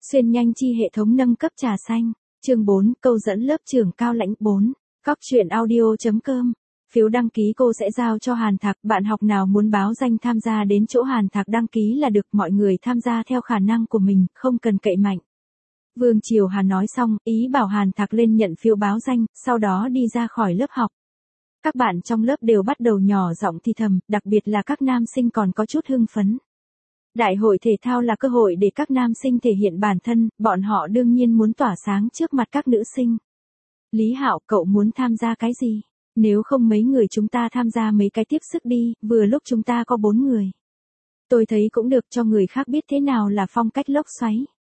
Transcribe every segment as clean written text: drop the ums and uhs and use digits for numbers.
Xuyên nhanh chi hệ thống nâng cấp trà xanh. Chương 4, câu dẫn lớp trưởng cao lãnh 4. Cóc truyện audio.com. Phiếu đăng ký cô sẽ giao cho Hàn Thạc, bạn học nào muốn báo danh tham gia đến chỗ Hàn Thạc đăng ký là được, mọi người tham gia theo khả năng của mình, không cần cậy mạnh. Vương Triều Hà nói xong, ý bảo Hàn Thạc lên nhận phiếu báo danh, sau đó đi ra khỏi lớp học. Các bạn trong lớp đều bắt đầu nhỏ giọng thì thầm, đặc biệt là các nam sinh còn có chút hưng phấn. Đại hội thể thao là cơ hội để các nam sinh thể hiện bản thân, bọn họ đương nhiên muốn tỏa sáng trước mặt các nữ sinh. Lý Hạo, cậu muốn tham gia cái gì? Nếu không mấy người chúng ta tham gia mấy cái tiếp sức đi, vừa lúc chúng ta có 4 người. Tôi thấy cũng được, cho người khác biết thế nào là phong cách lốc xoáy.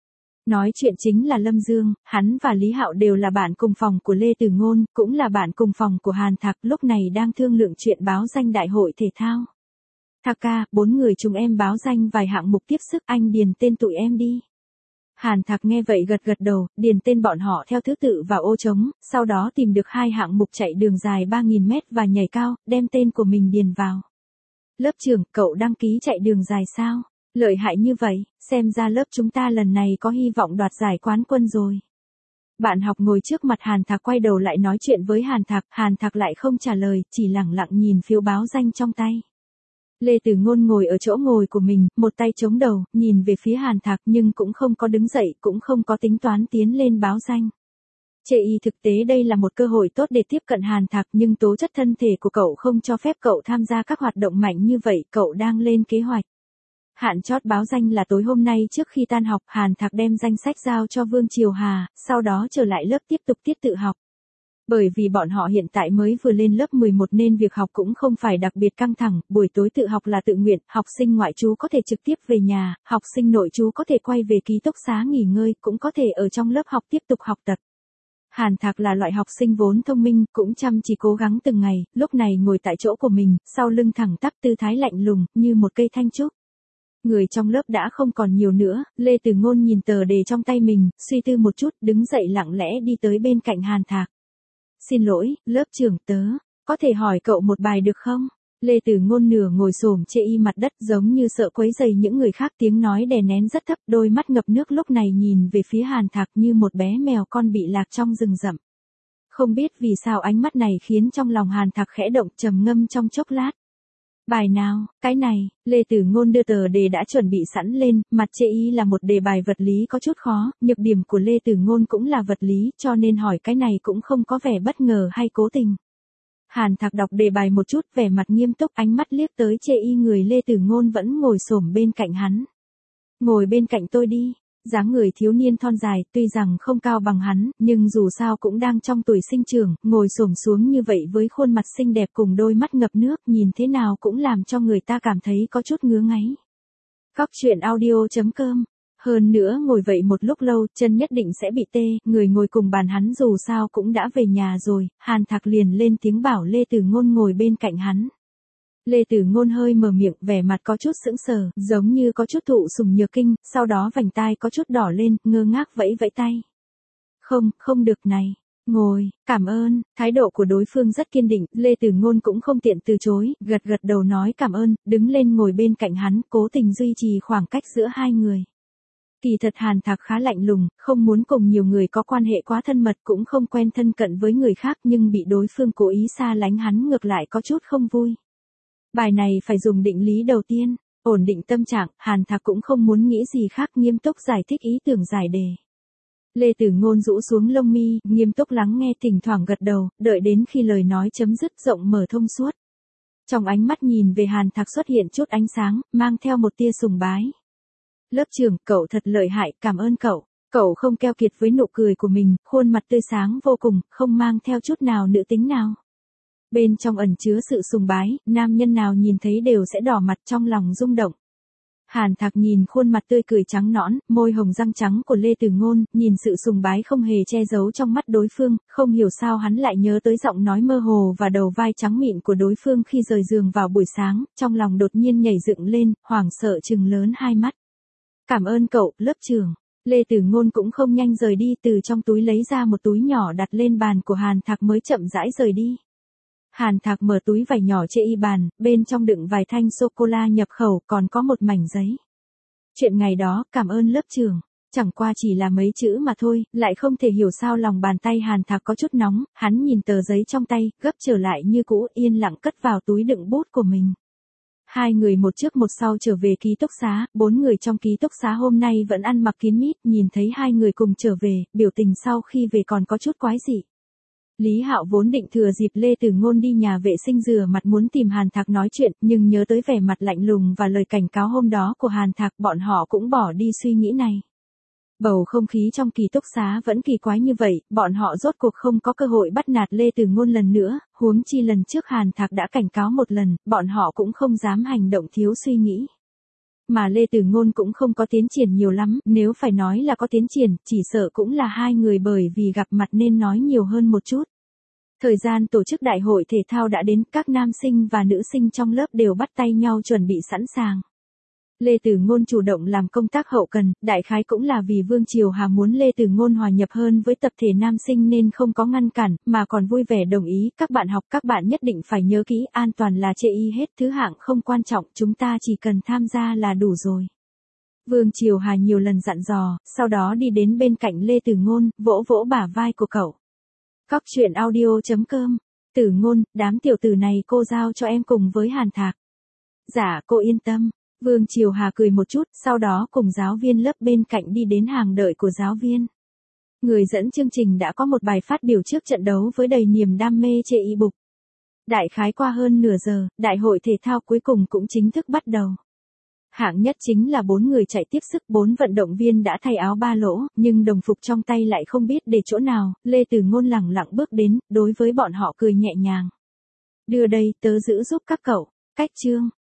Nói chuyện chính là Lâm Dương, hắn và Lý Hạo đều là bạn cùng phòng của Lê Tử Ngôn, cũng là bạn cùng phòng của Hàn Thạc, lúc này đang thương lượng chuyện báo danh đại hội thể thao. Thạc ca, 4 người chúng em báo danh vài hạng mục tiếp sức, anh điền tên tụi em đi. Hàn Thạc nghe vậy gật gật đầu, điền tên bọn họ theo thứ tự vào ô trống, sau đó tìm được 2 hạng mục chạy đường dài 3.000 mét và nhảy cao, đem tên của mình điền vào. Lớp trưởng, cậu đăng ký chạy đường dài sao? Lợi hại như vậy, xem ra lớp chúng ta lần này có hy vọng đoạt giải quán quân rồi. Bạn học ngồi trước mặt Hàn Thạc quay đầu lại nói chuyện với Hàn Thạc lại không trả lời, chỉ lẳng lặng nhìn phiếu báo danh trong tay. Lê Tử Ngôn ngồi ở chỗ ngồi của mình, một tay chống đầu, nhìn về phía Hàn Thạc nhưng cũng không có đứng dậy, cũng không có tính toán tiến lên báo danh. Chê y thực tế đây là một cơ hội tốt để tiếp cận Hàn Thạc, nhưng tố chất thân thể của cậu không cho phép cậu tham gia các hoạt động mạnh như vậy, cậu đang lên kế hoạch. Hạn chót báo danh là tối hôm nay trước khi tan học, Hàn Thạc đem danh sách giao cho Vương Triều Hà, sau đó trở lại lớp tiếp tục tiết tự học. Bởi vì bọn họ hiện tại mới vừa lên lớp 11 nên việc học cũng không phải đặc biệt căng thẳng, buổi tối tự học là tự nguyện, học sinh ngoại trú có thể trực tiếp về nhà, học sinh nội trú có thể quay về ký túc xá nghỉ ngơi, cũng có thể ở trong lớp học tiếp tục học tập. Hàn Thạc là loại học sinh vốn thông minh, cũng chăm chỉ cố gắng từng ngày, lúc này ngồi tại chỗ của mình, sau lưng thẳng tắp tư thái lạnh lùng, như một cây thanh trúc. Người trong lớp đã không còn nhiều nữa, Lê Tử Ngôn nhìn tờ đề trong tay mình, suy tư một chút, đứng dậy lặng lẽ đi tới bên cạnh Hàn Thạc. Xin lỗi, lớp trưởng tớ, có thể hỏi cậu một bài được không? Lê Tử Ngôn nửa ngồi xổm chê y mặt đất giống như sợ quấy rầy những người khác, tiếng nói đè nén rất thấp, đôi mắt ngập nước lúc này nhìn về phía Hàn Thạc như một bé mèo con bị lạc trong rừng rậm. Không biết vì sao ánh mắt này khiến trong lòng Hàn Thạc khẽ động, trầm ngâm trong chốc lát. Bài nào, cái này, Lê Tử Ngôn đưa tờ đề đã chuẩn bị sẵn lên, mặt chê y là một đề bài vật lý có chút khó, nhược điểm của Lê Tử Ngôn cũng là vật lý, cho nên hỏi cái này cũng không có vẻ bất ngờ hay cố tình. Hàn Thạc đọc đề bài một chút, vẻ mặt nghiêm túc, ánh mắt liếc tới chê y người Lê Tử Ngôn vẫn ngồi xổm bên cạnh hắn. Ngồi bên cạnh tôi đi. Dáng người thiếu niên thon dài, tuy rằng không cao bằng hắn, nhưng dù sao cũng đang trong tuổi sinh trưởng, ngồi xổm xuống như vậy với khuôn mặt xinh đẹp cùng đôi mắt ngập nước, nhìn thế nào cũng làm cho người ta cảm thấy có chút ngứa ngáy. Cóc truyện audio.com. Hơn nữa ngồi vậy một lúc lâu, chân nhất định sẽ bị tê, người ngồi cùng bàn hắn dù sao cũng đã về nhà rồi, Hàn Thạc liền lên tiếng bảo Lê Tử Ngôn ngồi bên cạnh hắn. Lê Tử Ngôn hơi mở miệng, vẻ mặt có chút sững sờ, giống như có chút thụ sủng nhược kinh, sau đó vành tai có chút đỏ lên, ngơ ngác vẫy vẫy tay. Không được này. Ngồi, cảm ơn, thái độ của đối phương rất kiên định, Lê Tử Ngôn cũng không tiện từ chối, gật gật đầu nói cảm ơn, đứng lên ngồi bên cạnh hắn, cố tình duy trì khoảng cách giữa hai người. Kỳ thật Hàn Thạc khá lạnh lùng, không muốn cùng nhiều người có quan hệ quá thân mật, cũng không quen thân cận với người khác, nhưng bị đối phương cố ý xa lánh hắn ngược lại có chút không vui. Bài này phải dùng định lý đầu tiên, ổn định tâm trạng, Hàn Thạc cũng không muốn nghĩ gì khác, nghiêm túc giải thích ý tưởng giải đề. Lê Tử Ngôn rũ xuống lông mi, nghiêm túc lắng nghe, thỉnh thoảng gật đầu, đợi đến khi lời nói chấm dứt rộng mở thông suốt. Trong ánh mắt nhìn về Hàn Thạc xuất hiện chút ánh sáng, mang theo một tia sùng bái. Lớp trưởng, cậu thật lợi hại, cảm ơn cậu. Cậu không keo kiệt với nụ cười của mình, khuôn mặt tươi sáng vô cùng, không mang theo chút nào nữ tính nào. Bên trong ẩn chứa sự sùng bái, nam nhân nào nhìn thấy đều sẽ đỏ mặt trong lòng rung động. Hàn Thạc nhìn khuôn mặt tươi cười trắng nõn, môi hồng răng trắng của Lê Tử Ngôn, nhìn sự sùng bái không hề che giấu trong mắt đối phương, không hiểu sao hắn lại nhớ tới giọng nói mơ hồ và đầu vai trắng mịn của đối phương khi rời giường vào buổi sáng, trong lòng đột nhiên nhảy dựng lên, hoảng sợ trừng lớn hai mắt. Cảm ơn cậu, lớp trưởng. Lê Tử Ngôn cũng không nhanh rời đi, từ trong túi lấy ra một túi nhỏ đặt lên bàn của Hàn Thạc mới chậm rãi rời đi. Hàn Thạc mở túi vải nhỏ chê y bàn, bên trong đựng vài thanh sô-cô-la nhập khẩu, còn có một mảnh giấy. Chuyện ngày đó, cảm ơn lớp trưởng. Chẳng qua chỉ là mấy chữ mà thôi, lại không thể hiểu sao lòng bàn tay Hàn Thạc có chút nóng, hắn nhìn tờ giấy trong tay, gấp trở lại như cũ, yên lặng cất vào túi đựng bút của mình. Hai người một trước một sau trở về ký túc xá, 4 người trong ký túc xá hôm nay vẫn ăn mặc kín mít, nhìn thấy hai người cùng trở về, biểu tình sau khi về còn có chút quái dị. Lý Hạo vốn định thừa dịp Lê Tử Ngôn đi nhà vệ sinh rửa mặt muốn tìm Hàn Thạc nói chuyện, nhưng nhớ tới vẻ mặt lạnh lùng và lời cảnh cáo hôm đó của Hàn Thạc, bọn họ cũng bỏ đi suy nghĩ này. Bầu không khí trong ký túc xá vẫn kỳ quái như vậy, bọn họ rốt cuộc không có cơ hội bắt nạt Lê Tử Ngôn lần nữa, huống chi lần trước Hàn Thạc đã cảnh cáo một lần, bọn họ cũng không dám hành động thiếu suy nghĩ. Mà Lê Tử Ngôn cũng không có tiến triển nhiều lắm, nếu phải nói là có tiến triển, chỉ sợ cũng là hai người bởi vì gặp mặt nên nói nhiều hơn một chút. Thời gian tổ chức đại hội thể thao đã đến, các nam sinh và nữ sinh trong lớp đều bắt tay nhau chuẩn bị sẵn sàng. Lê Tử Ngôn chủ động làm công tác hậu cần, đại khái cũng là vì Vương Triều Hà muốn Lê Tử Ngôn hòa nhập hơn với tập thể nam sinh nên không có ngăn cản, mà còn vui vẻ đồng ý, các bạn học các bạn nhất định phải nhớ kỹ, an toàn là chê y hết, thứ hạng không quan trọng, chúng ta chỉ cần tham gia là đủ rồi. Vương Triều Hà nhiều lần dặn dò, sau đó đi đến bên cạnh Lê Tử Ngôn, vỗ vỗ bả vai của cậu. Cóc truyện audio.com, Tử Ngôn, đám tiểu tử này cô giao cho em cùng với Hàn Thạc. Dạ cô yên tâm. Vương Triều Hà cười một chút, sau đó cùng giáo viên lớp bên cạnh đi đến hàng đợi của giáo viên. Người dẫn chương trình đã có một bài phát biểu trước trận đấu với đầy niềm đam mê chê y bục. Đại khái qua hơn nửa giờ, đại hội thể thao cuối cùng cũng chính thức bắt đầu. Hạng nhất chính là 4 người chạy tiếp sức, 4 vận động viên đã thay áo ba lỗ, nhưng đồng phục trong tay lại không biết để chỗ nào, Lê Tử Ngôn lẳng lặng bước đến, đối với bọn họ cười nhẹ nhàng. Đưa đây, tớ giữ giúp các cậu, cách chương.